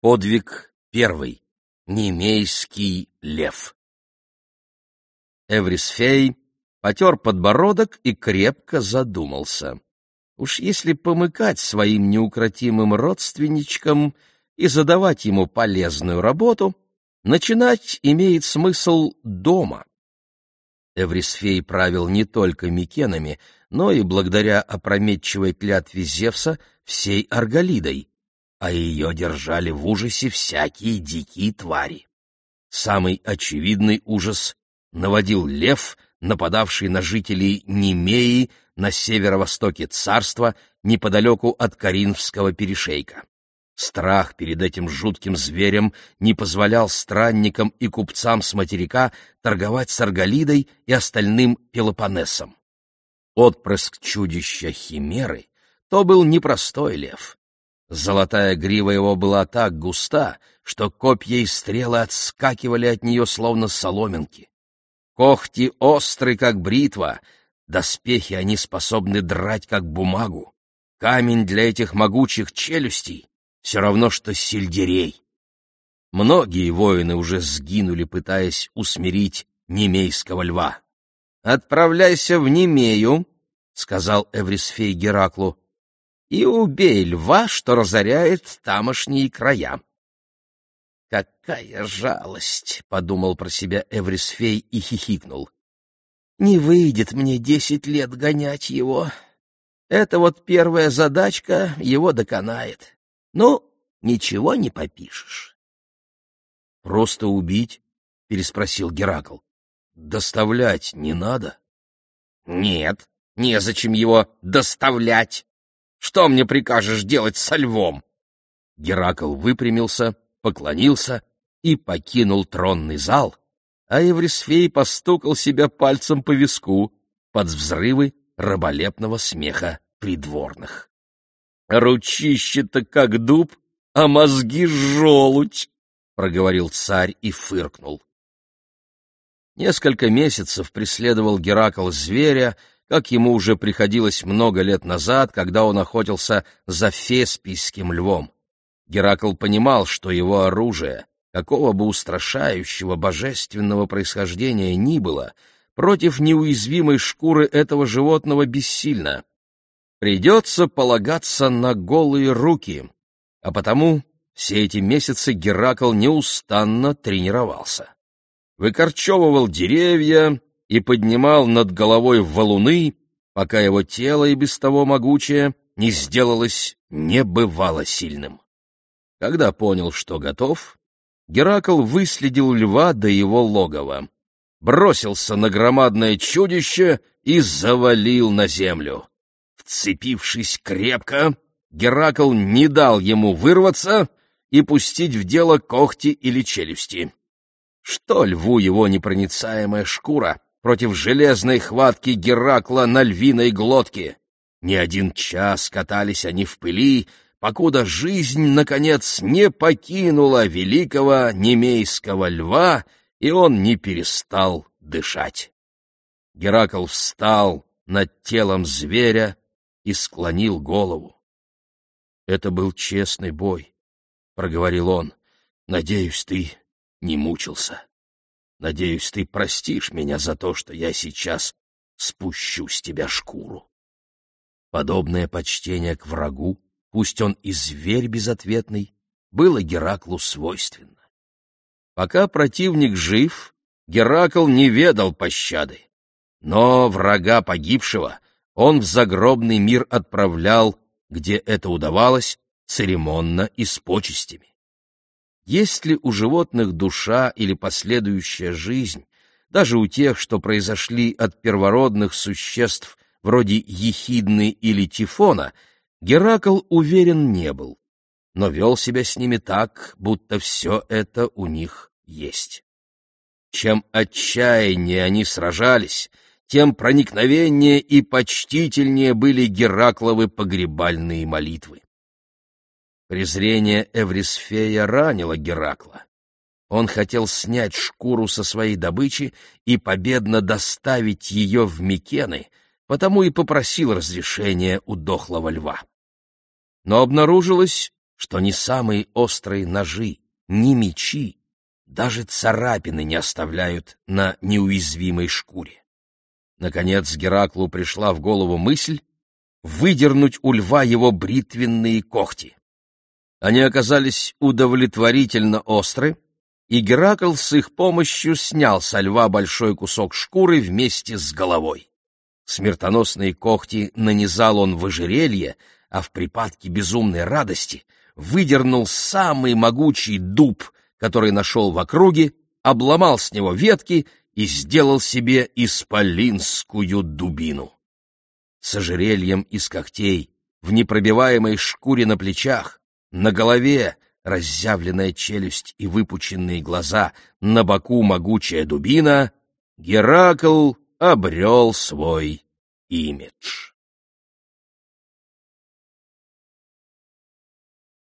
Подвиг первый. Немейский лев. Эврисфей потер подбородок и крепко задумался. Уж если помыкать своим неукротимым родственничкам и задавать ему полезную работу, начинать имеет смысл дома. Эврисфей правил не только Микенами, но и, благодаря опрометчивой клятве Зевса, всей Арголидой, а ее держали в ужасе всякие дикие твари. Самый очевидный ужас наводил лев, нападавший на жителей Немеи на северо-востоке царства, неподалеку от Коринфского перешейка. Страх перед этим жутким зверем не позволял странникам и купцам с материка торговать с Арголидой и остальным Пелопоннесом. Отпрыск чудища Химеры то был непростой лев. Золотая грива его была так густа, что копья и стрелы отскакивали от нее, словно соломинки. Когти остры, как бритва, доспехи они способны драть, как бумагу. Камень для этих могучих челюстей все равно, что сельдерей. Многие воины уже сгинули, пытаясь усмирить немейского льва. «Отправляйся в Немею», — сказал Эврисфей Гераклу, «и убей льва, что разоряет тамошние края». «Какая жалость!» — подумал про себя Эврисфей и хихикнул. «Не выйдет мне 10 лет гонять его. Эта вот первая задачка его доконает. Ну, ничего не попишешь». «Просто убить?» — переспросил Геракл. «Доставлять не надо?» «Нет, незачем его доставлять. Что мне прикажешь делать со львом?» Геракл выпрямился, поклонился и покинул тронный зал, а Эврисфей постукал себя пальцем по виску под взрывы раболепного смеха придворных. «Ручище-то как дуб, а мозги желудь!» — проговорил царь и фыркнул. Несколько месяцев преследовал Геракл зверя, как ему уже приходилось много лет назад, когда он охотился за Феспийским львом. Геракл понимал, что его оружие, какого бы устрашающего божественного происхождения ни было, против неуязвимой шкуры этого животного бессильно. Придется полагаться на голые руки, а потому все эти месяцы Геракл неустанно тренировался. Выкорчевывал деревья и поднимал над головой валуны, пока его тело, и без того могучее, не сделалось небывало сильным. Когда понял, что готов, Геракл выследил льва до его логова, бросился на громадное чудище и завалил на землю. Вцепившись крепко, Геракл не дал ему вырваться и пустить в дело когти или челюсти. Что льву его непроницаемая шкура против железной хватки Геракла на львиной глотке? Не один час катались они в пыли, покуда жизнь, наконец, не покинула великого немейского льва, и он не перестал дышать. Геракл встал над телом зверя и склонил голову. «Это был честный бой», — проговорил он. «Надеюсь, ты не мучился. Надеюсь, ты простишь меня за то, что я сейчас спущу с тебя шкуру». Подобное почтение к врагу, пусть он и зверь безответный, было Гераклу свойственно. Пока противник жив, Геракл не ведал пощады, но врага погибшего он в загробный мир отправлял, где это удавалось, церемонно и с почестями. Есть ли у животных душа или последующая жизнь, даже у тех, что произошли от первородных существ вроде Ехидны или Тифона, Геракл уверен не был, но вел себя с ними так, будто все это у них есть. Чем отчаяннее они сражались, тем проникновеннее и почтительнее были Геракловы погребальные молитвы. Презрение Эврисфея ранило Геракла. Он хотел снять шкуру со своей добычи и победно доставить ее в Микены, потому и попросил разрешения у дохлого льва. Но обнаружилось, что ни самые острые ножи, ни мечи, даже царапины не оставляют на неуязвимой шкуре. Наконец Гераклу пришла в голову мысль выдернуть у льва его бритвенные когти. Они оказались удовлетворительно остры, и Геракл с их помощью снял со льва большой кусок шкуры вместе с головой. Смертоносные когти нанизал он в ожерелье, а в припадке безумной радости выдернул самый могучий дуб, который нашел в округе, обломал с него ветки и сделал себе исполинскую дубину. С ожерельем из когтей, в непробиваемой шкуре на плечах, на голове разъявленная челюсть и выпученные глаза, на боку могучая дубина, Геракл обрел свой имидж.